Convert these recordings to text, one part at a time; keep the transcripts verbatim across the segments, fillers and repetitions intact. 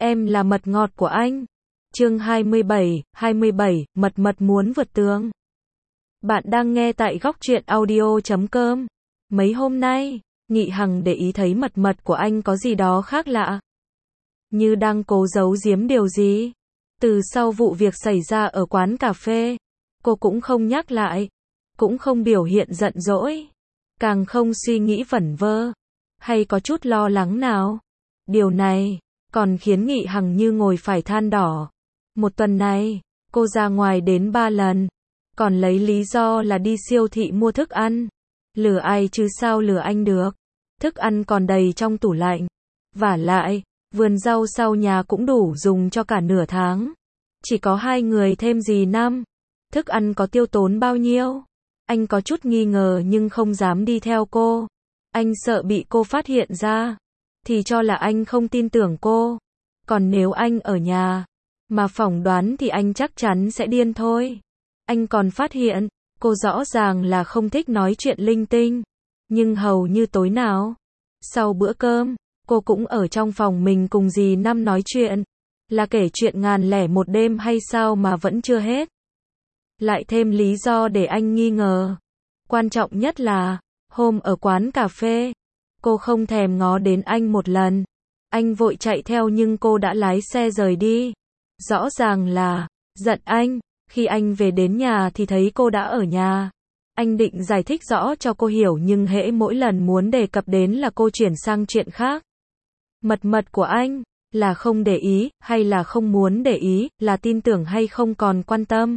Em là mật ngọt của anh. Chương hai mươi bảy, hai mươi bảy, mật mật muốn vượt tường. Bạn đang nghe tại góc truyện audio chấm com. Mấy hôm nay, Nghị Hằng để ý thấy mật mật của anh có gì đó khác lạ. Như đang cố giấu giếm điều gì. Từ sau vụ việc xảy ra ở quán cà phê, cô cũng không nhắc lại, cũng không biểu hiện giận dỗi, càng không suy nghĩ vẩn vơ, hay có chút lo lắng nào. Điều này còn khiến Nghị Hằng như ngồi phải than đỏ. Một tuần này, cô ra ngoài đến ba lần, còn lấy lý do là đi siêu thị mua thức ăn. Lừa ai chứ sao lừa anh được. Thức ăn còn đầy trong tủ lạnh. Vả lại, vườn rau sau nhà cũng đủ dùng cho cả nửa tháng. Chỉ có hai người thêm gì năm. Thức ăn có tiêu tốn bao nhiêu? Anh có chút nghi ngờ nhưng không dám đi theo cô. Anh sợ bị cô phát hiện ra, thì cho là anh không tin tưởng cô. Còn nếu anh ở nhà, mà phỏng đoán thì anh chắc chắn sẽ điên thôi. Anh còn phát hiện, cô rõ ràng là không thích nói chuyện linh tinh. Nhưng hầu như tối nào, sau bữa cơm, cô cũng ở trong phòng mình cùng dì Năm nói chuyện. Là kể chuyện ngàn lẻ một đêm hay sao mà vẫn chưa hết. Lại thêm lý do để anh nghi ngờ. Quan trọng nhất là, hôm ở quán cà phê, cô không thèm ngó đến anh một lần. Anh vội chạy theo nhưng cô đã lái xe rời đi. Rõ ràng là giận anh. Khi anh về đến nhà thì thấy cô đã ở nhà. Anh định giải thích rõ cho cô hiểu nhưng hễ mỗi lần muốn đề cập đến là cô chuyển sang chuyện khác. Mật mật của anh, là không để ý, hay là không muốn để ý, là tin tưởng hay không còn quan tâm.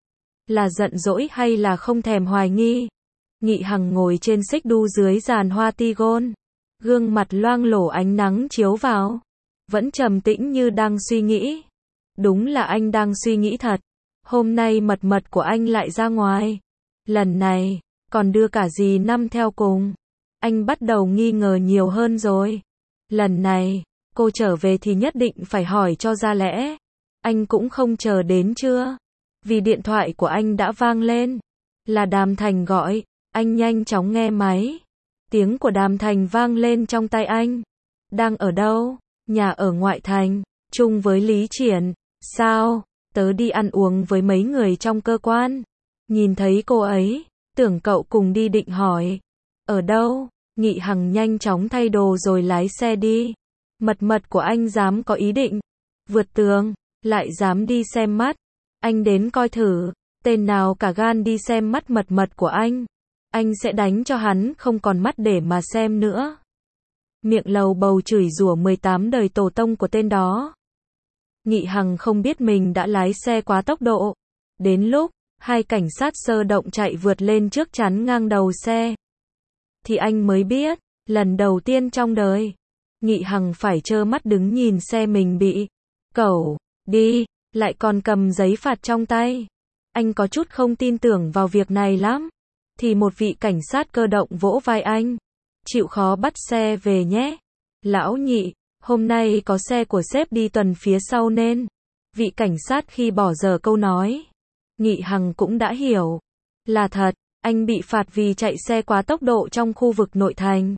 Là giận dỗi hay là không thèm hoài nghi. Nghị Hằng ngồi trên xích đu dưới giàn hoa tigon. Gương mặt loang lổ ánh nắng chiếu vào. Vẫn trầm tĩnh như đang suy nghĩ. Đúng là anh đang suy nghĩ thật. Hôm nay mật mật của anh lại ra ngoài. Lần này, còn đưa cả dì Năm theo cùng. Anh bắt đầu nghi ngờ nhiều hơn rồi. Lần này, cô trở về thì nhất định phải hỏi cho ra lẽ. Anh cũng không chờ đến chưa. Vì điện thoại của anh đã vang lên. Là Đàm Thành gọi. Anh nhanh chóng nghe máy. Tiếng của Đàm Thành vang lên trong tai anh. Đang ở đâu? Nhà ở ngoại thành, chung với Lý Triển. Sao? Tớ đi ăn uống với mấy người trong cơ quan. Nhìn thấy cô ấy, tưởng cậu cùng đi định hỏi. Ở đâu? Nghị Hằng nhanh chóng thay đồ rồi lái xe đi. Mật mật của anh dám có ý định vượt tường, lại dám đi xem mắt. Anh đến coi thử, tên nào cả gan đi xem mắt mật mật của anh. Anh sẽ đánh cho hắn không còn mắt để mà xem nữa. Miệng lầu bầu chửi rủa mười tám đời tổ tông của tên đó. Nghị Hằng không biết mình đã lái xe quá tốc độ. Đến lúc, hai cảnh sát sơ động chạy vượt lên trước chắn ngang đầu xe. Thì anh mới biết, lần đầu tiên trong đời, Nghị Hằng phải trơ mắt đứng nhìn xe mình bị cẩu đi, lại còn cầm giấy phạt trong tay. Anh có chút không tin tưởng vào việc này lắm. Thì một vị cảnh sát cơ động vỗ vai anh. Chịu khó bắt xe về nhé. Lão Nhị, hôm nay có xe của sếp đi tuần phía sau nên. Vị cảnh sát khi bỏ dở câu nói. Nghị Hằng cũng đã hiểu. Là thật, anh bị phạt vì chạy xe quá tốc độ trong khu vực nội thành.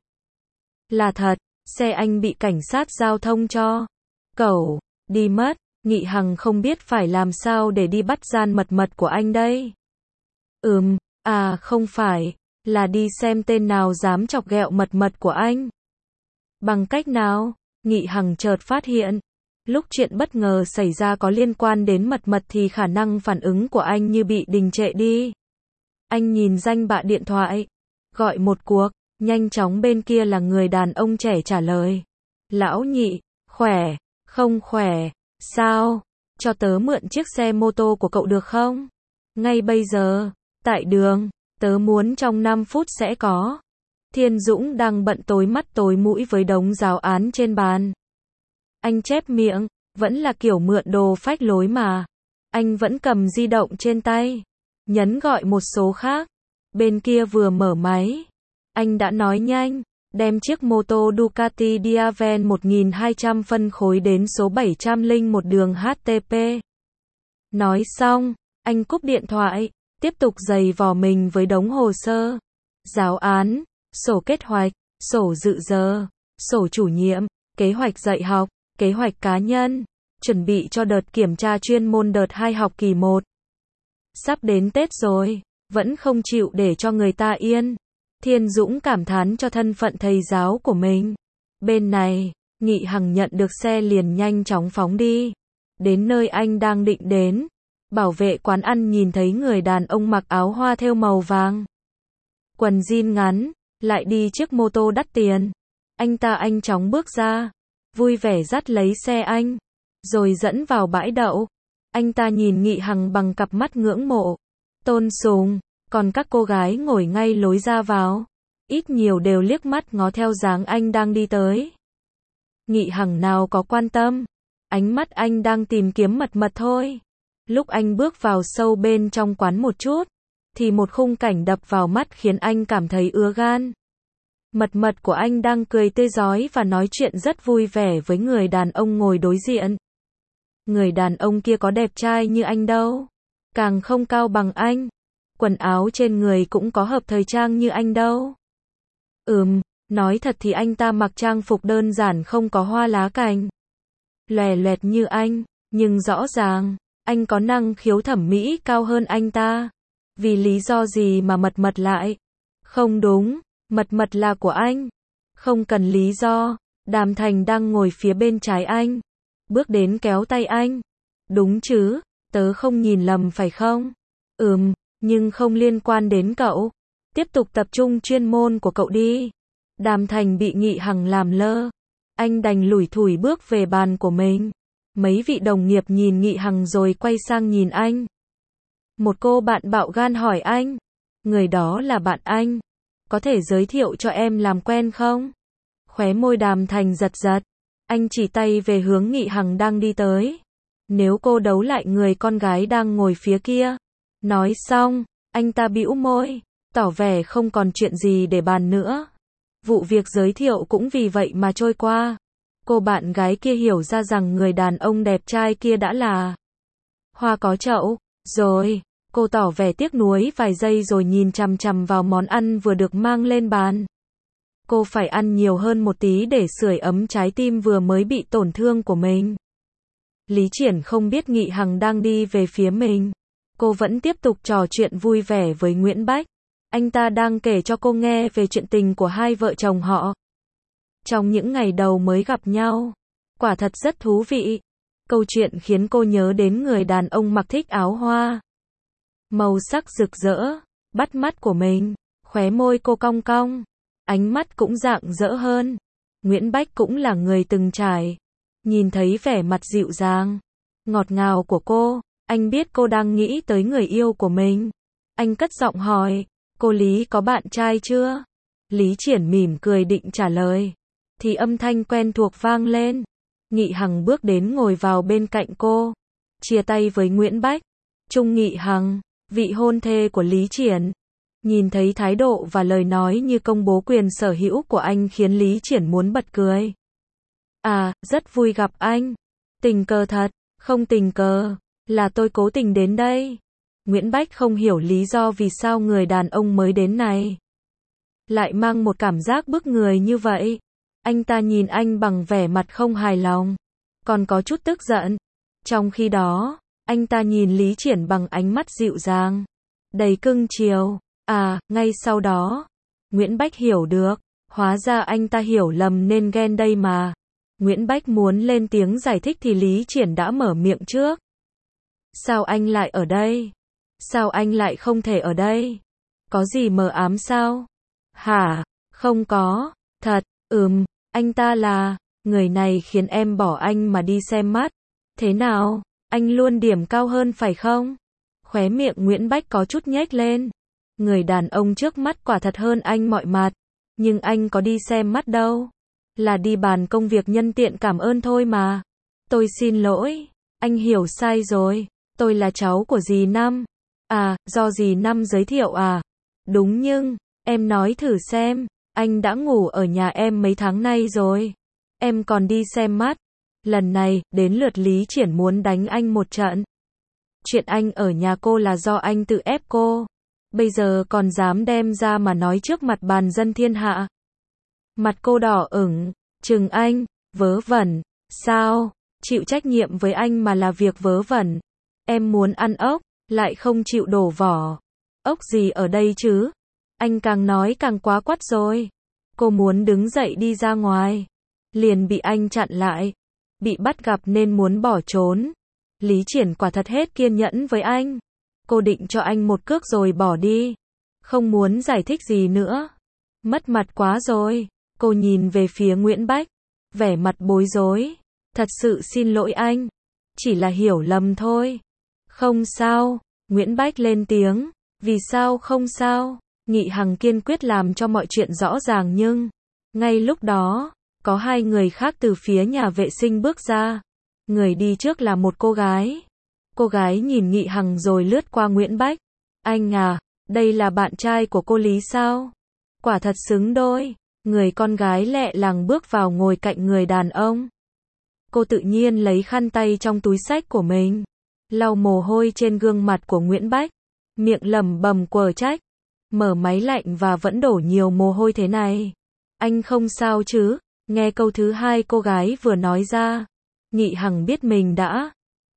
Là thật, xe anh bị cảnh sát giao thông cho cẩu đi mất. Nghị Hằng không biết phải làm sao để đi bắt gian mật mật của anh đây. Ừm, à không phải, là đi xem tên nào dám chọc ghẹo mật mật của anh. Bằng cách nào? Nghị Hằng chợt phát hiện, lúc chuyện bất ngờ xảy ra có liên quan đến mật mật thì khả năng phản ứng của anh như bị đình trệ đi. Anh nhìn danh bạ điện thoại, gọi một cuộc, nhanh chóng bên kia là người đàn ông trẻ trả lời. Lão Nhị, khỏe, không khỏe, sao? Cho tớ mượn chiếc xe mô tô của cậu được không? Ngay bây giờ, tại đường, tớ muốn trong năm phút sẽ có. Thiên Dũng đang bận tối mắt tối mũi với đống giáo án trên bàn. Anh chép miệng, vẫn là kiểu mượn đồ phách lối mà. Anh vẫn cầm di động trên tay, nhấn gọi một số khác. Bên kia vừa mở máy, anh đã nói nhanh, đem chiếc mô tô Ducati Diaven một nghìn hai trăm phân khối đến số bảy trăm lẻ một đường H T P. Nói xong, anh cúp điện thoại, tiếp tục giày vò mình với đống hồ sơ, giáo án, sổ kết hoạch, sổ dự giờ, sổ chủ nhiệm, kế hoạch dạy học, kế hoạch cá nhân, chuẩn bị cho đợt kiểm tra chuyên môn đợt hai học kỳ một. Sắp đến Tết rồi, vẫn không chịu để cho người ta yên. Thiên Dũng cảm thán cho thân phận thầy giáo của mình. Bên này, Nghị Hằng nhận được xe liền nhanh chóng phóng đi. Đến nơi anh đang định đến, bảo vệ quán ăn nhìn thấy người đàn ông mặc áo hoa thêu màu vàng, quần jean ngắn, lại đi chiếc mô tô đắt tiền. Anh ta anh chóng bước ra, vui vẻ dắt lấy xe anh, rồi dẫn vào bãi đậu. Anh ta nhìn Nghị Hằng bằng cặp mắt ngưỡng mộ, tôn sùng, còn các cô gái ngồi ngay lối ra vào, ít nhiều đều liếc mắt ngó theo dáng anh đang đi tới. Nghị Hằng nào có quan tâm, ánh mắt anh đang tìm kiếm mật mật thôi. Lúc anh bước vào sâu bên trong quán một chút, thì một khung cảnh đập vào mắt khiến anh cảm thấy ứa gan. Mật mật của anh đang cười tươi rói và nói chuyện rất vui vẻ với người đàn ông ngồi đối diện. Người đàn ông kia có đẹp trai như anh đâu, càng không cao bằng anh. Quần áo trên người cũng có hợp thời trang như anh đâu. Ừm, nói thật thì anh ta mặc trang phục đơn giản không có hoa lá cành, lòe loẹt như anh, nhưng rõ ràng, anh có năng khiếu thẩm mỹ cao hơn anh ta. Vì lý do gì mà mật mật lại? Không đúng, mật mật là của anh. Không cần lý do, Đàm Thành đang ngồi phía bên trái anh. Bước đến kéo tay anh. Đúng chứ, tớ không nhìn lầm phải không? Ừm, nhưng không liên quan đến cậu. Tiếp tục tập trung chuyên môn của cậu đi. Đàm Thành bị Nghị Hằng làm lơ. Anh đành lủi thủi bước về bàn của mình. Mấy vị đồng nghiệp nhìn Nghị Hằng rồi quay sang nhìn anh. Một cô bạn bạo gan hỏi anh. Người đó là bạn anh. Có thể giới thiệu cho em làm quen không? Khóe môi Đàm Thành giật giật. Anh chỉ tay về hướng Nghị Hằng đang đi tới. Nếu cô đấu lại người con gái đang ngồi phía kia. Nói xong, anh ta bĩu môi, tỏ vẻ không còn chuyện gì để bàn nữa. Vụ việc giới thiệu cũng vì vậy mà trôi qua. Cô bạn gái kia hiểu ra rằng người đàn ông đẹp trai kia đã là hoa có chậu, rồi, cô tỏ vẻ tiếc nuối vài giây rồi nhìn chằm chằm vào món ăn vừa được mang lên bàn. Cô phải ăn nhiều hơn một tí để sưởi ấm trái tim vừa mới bị tổn thương của mình. Lý Triển không biết Nghị Hằng đang đi về phía mình. Cô vẫn tiếp tục trò chuyện vui vẻ với Nguyễn Bách. Anh ta đang kể cho cô nghe về chuyện tình của hai vợ chồng họ. Trong những ngày đầu mới gặp nhau, quả thật rất thú vị. Câu chuyện khiến cô nhớ đến người đàn ông mặc thích áo hoa, màu sắc rực rỡ, bắt mắt của mình. Khóe môi cô cong cong, ánh mắt cũng rạng rỡ hơn. Nguyễn Bách cũng là người từng trải. Nhìn thấy vẻ mặt dịu dàng, ngọt ngào của cô, anh biết cô đang nghĩ tới người yêu của mình. Anh cất giọng hỏi, cô Lý có bạn trai chưa? Lý Triển mỉm cười định trả lời, thì âm thanh quen thuộc vang lên. Nghị Hằng bước đến ngồi vào bên cạnh cô, chia tay với Nguyễn Bách. Trung Nghị Hằng, vị hôn thê của Lý Triển. Nhìn thấy thái độ và lời nói như công bố quyền sở hữu của anh khiến Lý Triển muốn bật cười. À, rất vui gặp anh. Tình cờ thật, không tình cờ, là tôi cố tình đến đây. Nguyễn Bách không hiểu lý do vì sao người đàn ông mới đến này lại mang một cảm giác bức người như vậy. Anh ta nhìn anh bằng vẻ mặt không hài lòng, còn có chút tức giận. Trong khi đó, anh ta nhìn Lý Triển bằng ánh mắt dịu dàng, đầy cưng chiều. À, ngay sau đó, Nguyễn Bách hiểu được, hóa ra anh ta hiểu lầm nên ghen đây mà. Nguyễn Bách muốn lên tiếng giải thích thì Lý Triển đã mở miệng trước. Sao anh lại ở đây? Sao anh lại không thể ở đây? Có gì mờ ám sao? Hả? Không có. Thật, ừm, anh ta là, người này khiến em bỏ anh mà đi xem mắt. Thế nào? Anh luôn điểm cao hơn phải không? Khóe miệng Nguyễn Bách có chút nhếch lên. Người đàn ông trước mắt quả thật hơn anh mọi mặt. Nhưng anh có đi xem mắt đâu. Là đi bàn công việc nhân tiện cảm ơn thôi mà. Tôi xin lỗi. Anh hiểu sai rồi. Tôi là cháu của dì Năm. À, do dì Năm giới thiệu à? Đúng nhưng, em nói thử xem. Anh đã ngủ ở nhà em mấy tháng nay rồi. Em còn đi xem mắt. Lần này, đến lượt Lý Triển muốn đánh anh một trận. Chuyện anh ở nhà cô là do anh tự ép cô. Bây giờ còn dám đem ra mà nói trước mặt bàn dân thiên hạ. Mặt cô đỏ ửng, trừng anh, vớ vẩn. Sao? Chịu trách nhiệm với anh mà là việc vớ vẩn. Em muốn ăn ốc, lại không chịu đổ vỏ. Ốc gì ở đây chứ? Anh càng nói càng quá quắt rồi. Cô muốn đứng dậy đi ra ngoài. Liền bị anh chặn lại. Bị bắt gặp nên muốn bỏ trốn. Lý Triển quả thật hết kiên nhẫn với anh. Cô định cho anh một cước rồi bỏ đi. Không muốn giải thích gì nữa. Mất mặt quá rồi. Cô nhìn về phía Nguyễn Bách. Vẻ mặt bối rối. Thật sự xin lỗi anh. Chỉ là hiểu lầm thôi. Không sao. Nguyễn Bách lên tiếng. Vì sao không sao? Nghị Hằng kiên quyết làm cho mọi chuyện rõ ràng nhưng ngay lúc đó, có hai người khác từ phía nhà vệ sinh bước ra. Người đi trước là một cô gái. Cô gái nhìn Nghị Hằng rồi lướt qua Nguyễn Bách. Anh à, đây là bạn trai của cô Lý sao? Quả thật xứng đôi. Người con gái lẹ làng bước vào ngồi cạnh người đàn ông. Cô tự nhiên lấy khăn tay trong túi xách của mình, lau mồ hôi trên gương mặt của Nguyễn Bách, miệng lẩm bẩm quở trách. Mở máy lạnh và vẫn đổ nhiều mồ hôi thế này. Anh không sao chứ? Nghe câu thứ hai cô gái vừa nói ra, Nghị Hằng biết mình đã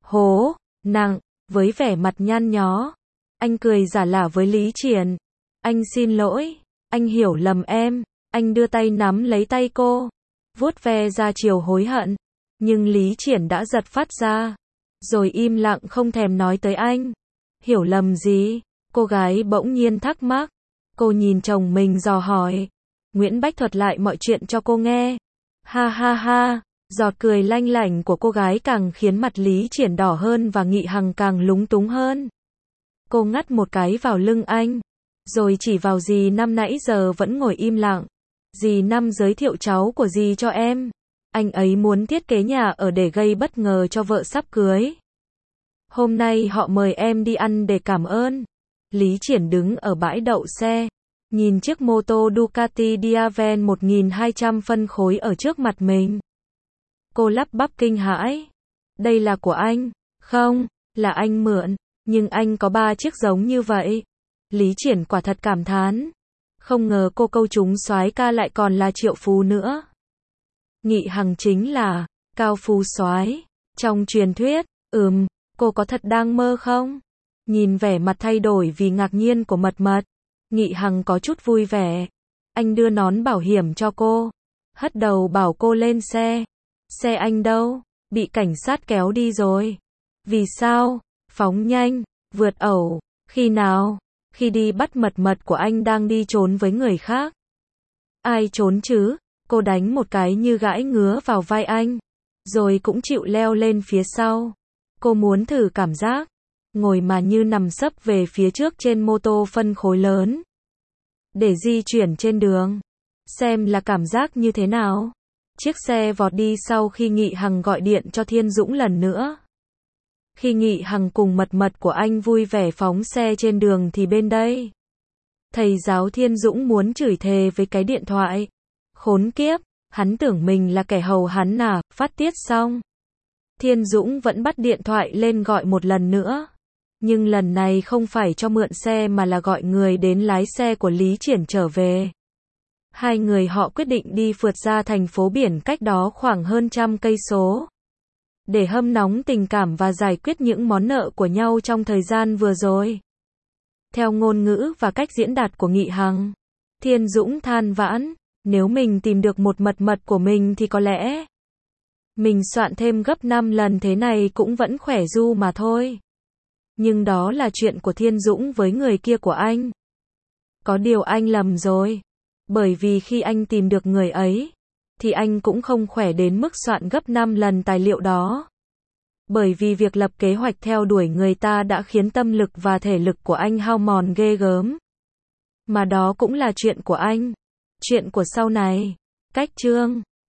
hố nặng. Với vẻ mặt nhăn nhó, anh cười giả lả với Lý Triển. Anh xin lỗi, anh hiểu lầm em. Anh đưa tay nắm lấy tay cô, vuốt ve ra chiều hối hận. Nhưng Lý Triển đã giật phát ra, rồi im lặng không thèm nói tới anh. Hiểu lầm gì? Cô gái bỗng nhiên thắc mắc. Cô nhìn chồng mình dò hỏi. Nguyễn Bách thuật lại mọi chuyện cho cô nghe. Ha ha ha, giọt cười lanh lảnh của cô gái càng khiến mặt Lý Triển đỏ hơn và Nghị Hằng càng lúng túng hơn. Cô ngắt một cái vào lưng anh, rồi chỉ vào dì Năm nãy giờ vẫn ngồi im lặng. Dì Năm giới thiệu cháu của dì cho em. Anh ấy muốn thiết kế nhà ở để gây bất ngờ cho vợ sắp cưới. Hôm nay họ mời em đi ăn để cảm ơn. Lý Triển đứng ở bãi đậu xe, nhìn chiếc mô tô Ducati Diaven một nghìn hai trăm phân khối ở trước mặt mình. Cô lắp bắp kinh hãi. Đây là của anh? Không, là anh mượn, nhưng anh có ba chiếc giống như vậy. Lý Triển quả thật cảm thán. Không ngờ cô câu trúng soái ca lại còn là triệu phú nữa. Nghị Hằng chính là cao phú soái trong truyền thuyết. Ừm, cô có thật đang mơ không? Nhìn vẻ mặt thay đổi vì ngạc nhiên của Mật Mật, Nghị Hằng có chút vui vẻ. Anh đưa nón bảo hiểm cho cô, hất đầu bảo cô lên xe. Xe anh đâu? Bị cảnh sát kéo đi rồi. Vì sao? Phóng nhanh, vượt ẩu. Khi nào? Khi đi bắt Mật Mật của anh đang đi trốn với người khác. Ai trốn chứ? Cô đánh một cái như gãi ngứa vào vai anh, rồi cũng chịu leo lên phía sau. Cô muốn thử cảm giác ngồi mà như nằm sấp về phía trước trên mô tô phân khối lớn, để di chuyển trên đường, xem là cảm giác như thế nào. Chiếc xe vọt đi sau khi Nghị Hằng gọi điện cho Thiên Dũng lần nữa. Khi Nghị Hằng cùng Mật Mật của anh vui vẻ phóng xe trên đường thì bên đây, thầy giáo Thiên Dũng muốn chửi thề với cái điện thoại. Khốn kiếp, hắn tưởng mình là kẻ hầu hắn à. Phát tiết xong, Thiên Dũng vẫn bắt điện thoại lên gọi một lần nữa. Nhưng lần này không phải cho mượn xe mà là gọi người đến lái xe của Lý Triển trở về. Hai người họ quyết định đi phượt ra thành phố biển cách đó khoảng hơn trăm cây số, để hâm nóng tình cảm và giải quyết những món nợ của nhau trong thời gian vừa rồi. Theo ngôn ngữ và cách diễn đạt của Nghị Hằng, Thiên Dũng than vãn, nếu mình tìm được một Mật Mật của mình thì có lẽ mình soạn thêm gấp năm lần thế này cũng vẫn khỏe ru mà thôi. Nhưng đó là chuyện của Thiên Dũng với người kia của anh. Có điều anh lầm rồi. Bởi vì khi anh tìm được người ấy, thì anh cũng không khỏe đến mức soạn gấp năm lần tài liệu đó. Bởi vì việc lập kế hoạch theo đuổi người ta đã khiến tâm lực và thể lực của anh hao mòn ghê gớm. Mà đó cũng là chuyện của anh. Chuyện của sau này. Cách chương